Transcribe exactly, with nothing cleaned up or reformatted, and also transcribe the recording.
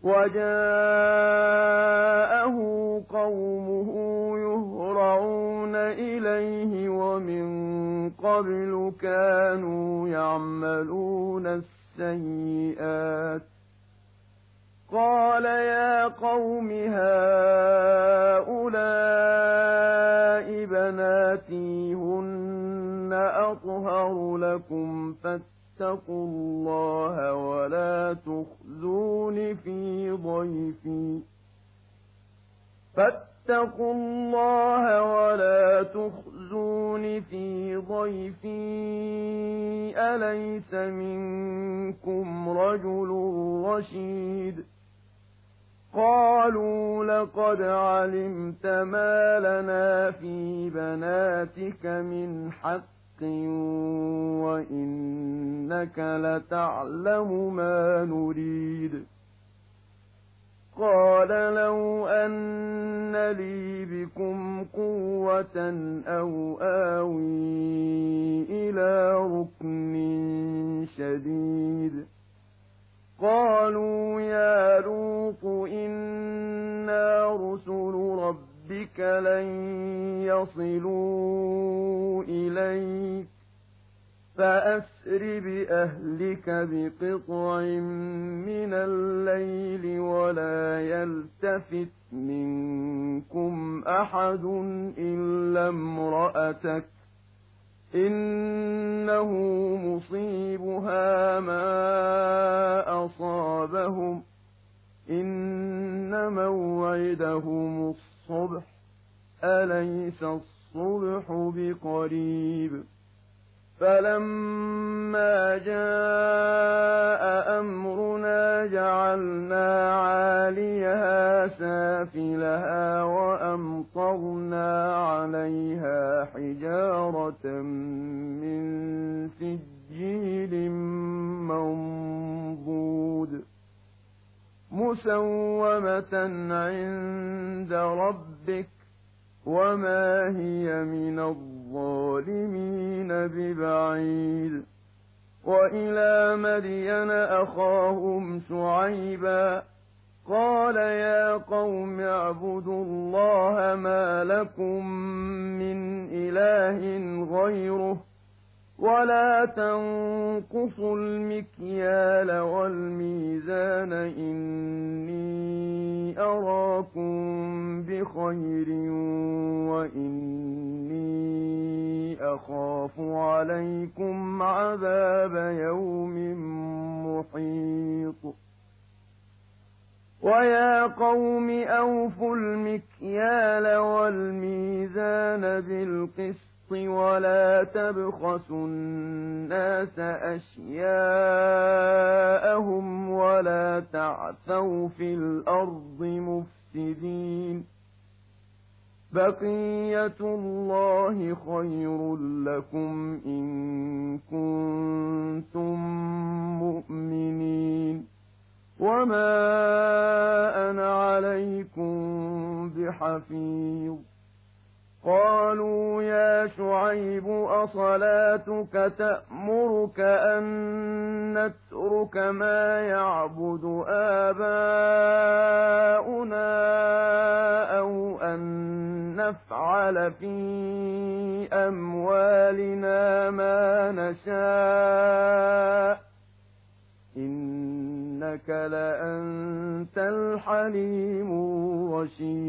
وجاءه قومه يهرعون إليه ومن قبل كانوا يعملون السيئات قال يا قوم هؤلاء بناتي هن أطهر لكم فاتقوا الله ولا تخزون في ضيفي فاتقوا الله ولا تخزون في ضيفي أليس منكم رجل رشيد قالوا لقد علمت ما لنا في بناتك من حق وإنك لتعلم ما نريد قال لو أن لي بكم قوة أو آوي إلى ركن شديد قالوا يا لوط إنا رسل ربك لن يصلوا إليك فأسر بأهلك بقطع من الليل ولا يلتفت منكم أحد إلا امرأتك إنه مصيبها ما أصابهم إن موعدهم الصبح أليس الصبح بقريب فلما جاء أمرنا جعلنا عاليها سافلها وأمطرنا عليها حجارة من سجيل منضود مسومة عند ربك وما هي من الظالمين ببعيد وإلى مدين أخاهم شعيبا قال يا قوم اعبدوا الله ما لكم من إله غيره ولا تنقصوا المكيال والميزان إني أراكم بخير وإني أخاف عليكم عذاب يوم محيط ويا قوم أوفوا المكيال والميزان بالقسط ولا تبخسوا الناس أشياءهم ولا تعثوا في الأرض مفسدين بقية الله خير لكم إن كنتم مؤمنين وما أنا عليكم بحفيظ قالوا يا شعيب أصلاتك تأمرك أن نترك ما يعبد آباؤنا أو أن نفعل في أموالنا ما نشاء إنك لأنت الحليم الرشيد